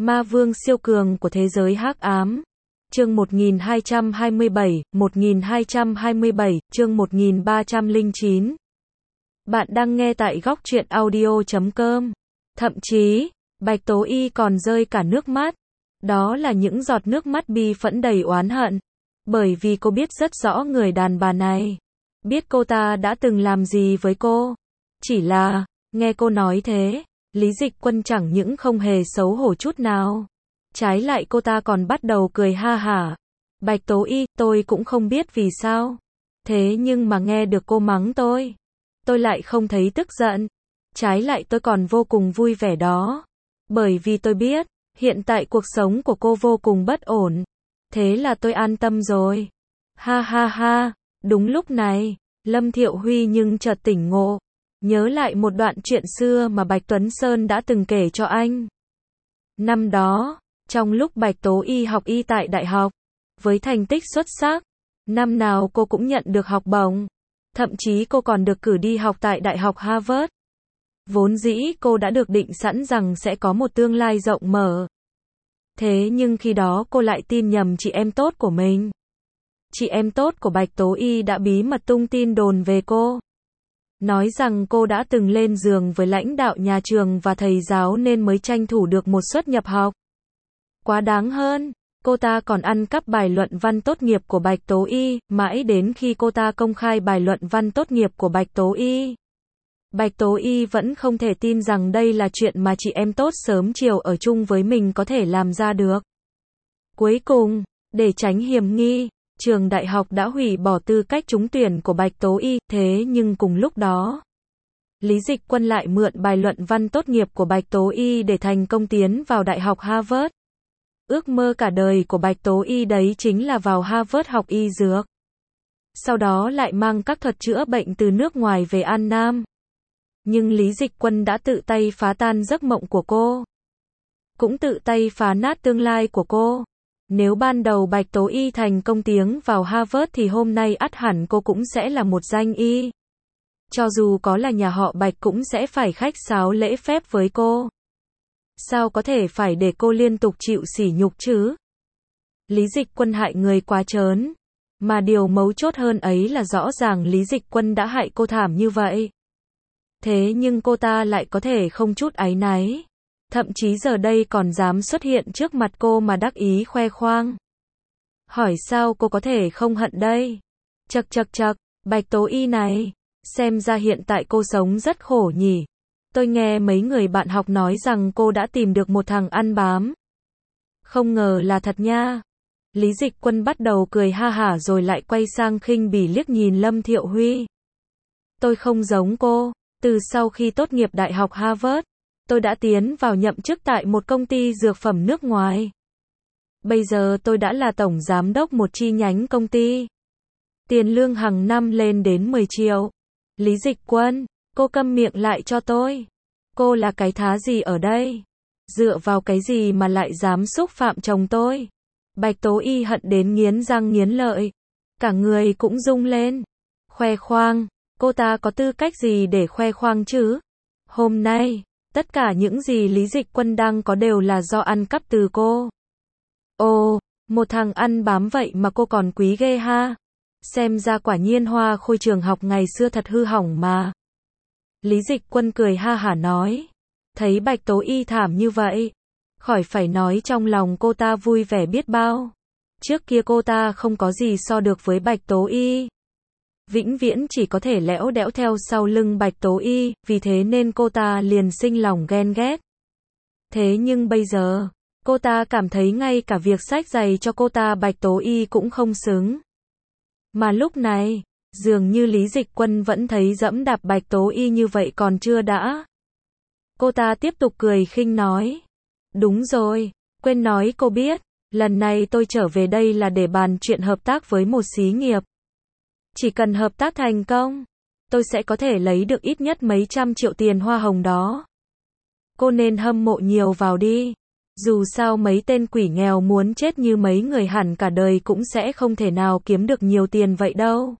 Ma vương siêu cường của thế giới hắc ám. Chương 1227, chương 1309. Bạn đang nghe tại góc truyện audio.com. Thậm chí, Bạch Tố Y còn rơi cả nước mắt. Đó là những giọt nước mắt bi phẫn đầy oán hận. Bởi vì cô biết rất rõ người đàn bà này. Biết cô ta đã từng làm gì với cô. Chỉ là, nghe cô nói thế, Lý Dịch Quân chẳng những không hề xấu hổ chút nào. Trái lại cô ta còn bắt đầu cười ha hả. Bạch Tố Y, tôi cũng không biết vì sao. Thế nhưng mà nghe được cô mắng tôi lại không thấy tức giận. Trái lại tôi còn vô cùng vui vẻ đó. Bởi vì tôi biết, hiện tại cuộc sống của cô vô cùng bất ổn. Thế là tôi an tâm rồi. Ha ha ha, đúng lúc này, Lâm Thiệu Huy nhưng chợt tỉnh ngộ. Nhớ lại một đoạn chuyện xưa mà Bạch Tuấn Sơn đã từng kể cho anh. Năm đó, trong lúc Bạch Tố Y học y tại đại học, với thành tích xuất sắc, năm nào cô cũng nhận được học bổng. Thậm chí cô còn được cử đi học tại Đại học Harvard. Vốn dĩ cô đã được định sẵn rằng sẽ có một tương lai rộng mở. Thế nhưng khi đó cô lại tin nhầm chị em tốt của mình. Chị em tốt của Bạch Tố Y đã bí mật tung tin đồn về cô. Nói rằng cô đã từng lên giường với lãnh đạo nhà trường và thầy giáo nên mới tranh thủ được một suất nhập học. Quá đáng hơn, cô ta còn ăn cắp bài luận văn tốt nghiệp của Bạch Tố Y, mãi đến khi cô ta công khai bài luận văn tốt nghiệp của Bạch Tố Y. Bạch Tố Y vẫn không thể tin rằng đây là chuyện mà chị em tốt sớm chiều ở chung với mình có thể làm ra được. Cuối cùng, để tránh hiểm nghi, trường đại học đã hủy bỏ tư cách trúng tuyển của Bạch Tố Y, thế nhưng cùng lúc đó, Lý Dịch Quân lại mượn bài luận văn tốt nghiệp của Bạch Tố Y để thành công tiến vào Đại học Harvard. Ước mơ cả đời của Bạch Tố Y đấy chính là vào Harvard học y dược. Sau đó lại mang các thuật chữa bệnh từ nước ngoài về An Nam. Nhưng Lý Dịch Quân đã tự tay phá tan giấc mộng của cô. Cũng tự tay phá nát tương lai của cô. Nếu ban đầu Bạch Tố Y thành công tiến vào Harvard thì hôm nay ắt hẳn cô cũng sẽ là một danh y. Cho dù có là nhà họ Bạch cũng sẽ phải khách sáo lễ phép với cô. Sao có thể phải để cô liên tục chịu sỉ nhục chứ? Lý Dịch Quân hại người quá trớn. Mà điều mấu chốt hơn ấy là rõ ràng Lý Dịch Quân đã hại cô thảm như vậy. Thế nhưng cô ta lại có thể không chút áy náy. Thậm chí giờ đây còn dám xuất hiện trước mặt cô mà đắc ý khoe khoang. Hỏi sao cô có thể không hận đây? Chậc chậc chậc, Bạch Tố Y này, xem ra hiện tại cô sống rất khổ nhỉ. Tôi nghe mấy người bạn học nói rằng cô đã tìm được một thằng ăn bám. Không ngờ là thật nha. Lý Dịch Quân bắt đầu cười ha hả rồi lại quay sang khinh bỉ liếc nhìn Lâm Thiệu Huy. Tôi không giống cô, từ sau khi tốt nghiệp Đại học Harvard, tôi đã tiến vào nhậm chức tại một công ty dược phẩm nước ngoài. Bây giờ tôi đã là tổng giám đốc một chi nhánh công ty. Tiền lương hàng năm lên đến 10 triệu. Lý Dịch Quân, cô câm miệng lại cho tôi. Cô là cái thá gì ở đây? Dựa vào cái gì mà lại dám xúc phạm chồng tôi? Bạch Tố Y hận đến nghiến răng nghiến lợi. Cả người cũng rung lên. Khoe khoang, cô ta có tư cách gì để khoe khoang chứ? Hôm nay, tất cả những gì Lý Dịch Quân đang có đều là do ăn cắp từ cô. Ồ, một thằng ăn bám vậy mà cô còn quý ghê ha. Xem ra quả nhiên Hoa Khôi trường học ngày xưa thật hư hỏng mà. Lý Dịch Quân cười ha hả nói. Thấy Bạch Tố Y thảm như vậy, khỏi phải nói trong lòng cô ta vui vẻ biết bao. Trước kia cô ta không có gì so được với Bạch Tố Y. Vĩnh viễn chỉ có thể lẽo đẽo theo sau lưng Bạch Tố Y, vì thế nên cô ta liền sinh lòng ghen ghét. Thế nhưng bây giờ, cô ta cảm thấy ngay cả việc xách giày cho cô ta Bạch Tố Y cũng không xứng. Mà lúc này, dường như Lý Dịch Quân vẫn thấy dẫm đạp Bạch Tố Y như vậy còn chưa đã. Cô ta tiếp tục cười khinh nói. Đúng rồi, quên nói cô biết, lần này tôi trở về đây là để bàn chuyện hợp tác với một xí nghiệp. Chỉ cần hợp tác thành công, tôi sẽ có thể lấy được ít nhất mấy trăm triệu tiền hoa hồng đó. Cô nên hâm mộ nhiều vào đi. Dù sao mấy tên quỷ nghèo muốn chết như mấy người hẳn cả đời cũng sẽ không thể nào kiếm được nhiều tiền vậy đâu.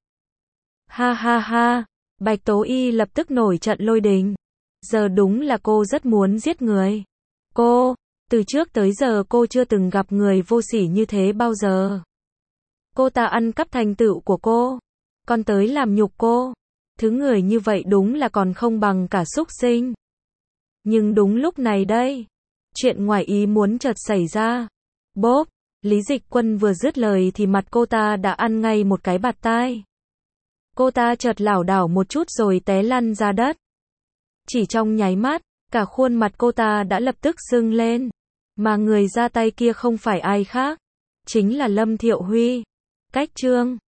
Ha ha ha, Bạch Tố Y lập tức nổi trận lôi đình. Giờ đúng là cô rất muốn giết người. Từ trước tới giờ cô chưa từng gặp người vô sỉ như thế bao giờ. Cô ta ăn cắp thành tựu của cô, còn tới làm nhục cô. Thứ người như vậy đúng là còn không bằng cả súc sinh. Nhưng đúng lúc này đây, chuyện ngoài ý muốn chợt xảy ra. Bốp, Lý Dịch Quân vừa dứt lời thì mặt cô ta đã ăn ngay một cái bạt tai. Cô ta chợt lảo đảo một chút rồi té lăn ra đất. Chỉ trong nháy mắt, cả khuôn mặt cô ta đã lập tức sưng lên. Mà người ra tay kia không phải ai khác, chính là Lâm Thiệu Huy. Cách chương